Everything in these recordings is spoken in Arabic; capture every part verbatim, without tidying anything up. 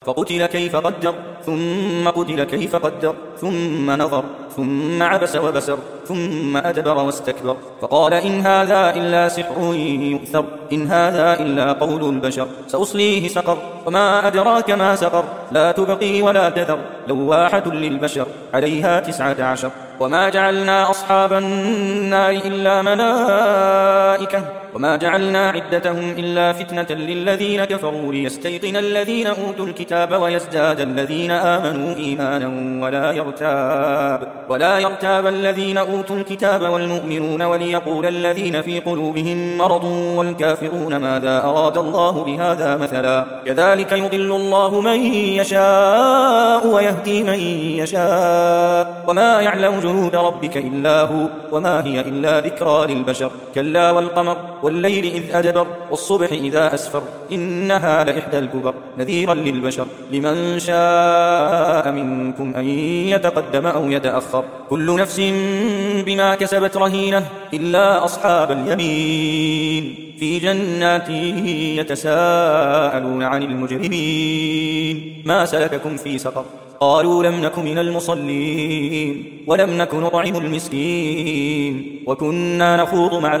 فقتل كيف قدر ثم قتل كيف قدر ثم نظر ثم عبس وبسر ثم أدبر واستكبر فقال إن هذا إلا سحر يؤثر إن هذا إلا قول البشر سأصليه سقر وما أدراك ما سقر لا تبقي ولا تذر لواحة للبشر عليها تسعة عشر وما جعلنا أصحاب النار إلا ملائكة وما جعلنا عدتهم إلا فتنة للذين كفروا ليستيقن الذين أوتوا الكتاب ويزداد الذين آمنوا إيمانا ولا يرتاب ولا يرتاب الذين أوتوا الكتاب والمؤمنون وليقول الذين في قلوبهم مرض والكافرون ماذا أراد الله بهذا مثلا كذلك يضل الله من يشاء ويهدي من يشاء وما يعلم جنود ربك إلا هو وما هي إلا ذكرى للبشر كلا والقمر والليل إذ أدبر والصبح إذا أسفر إنها لإحدى الكبر نذيرا للبشر لمن شاء منكم أن يتقدم أو يتأخر كل نفس بما كسبت رهينة إلا أصحاب اليمين في جنات يتساءلون عن المجرمين ما سلككم في سقر قالوا لم نك من المصلين ولم نك نطعم المسكين وكنا نخوض مع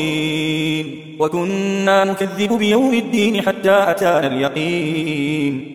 الخائضين وكنا نكذب بيوم الدين حتى أتانا اليقين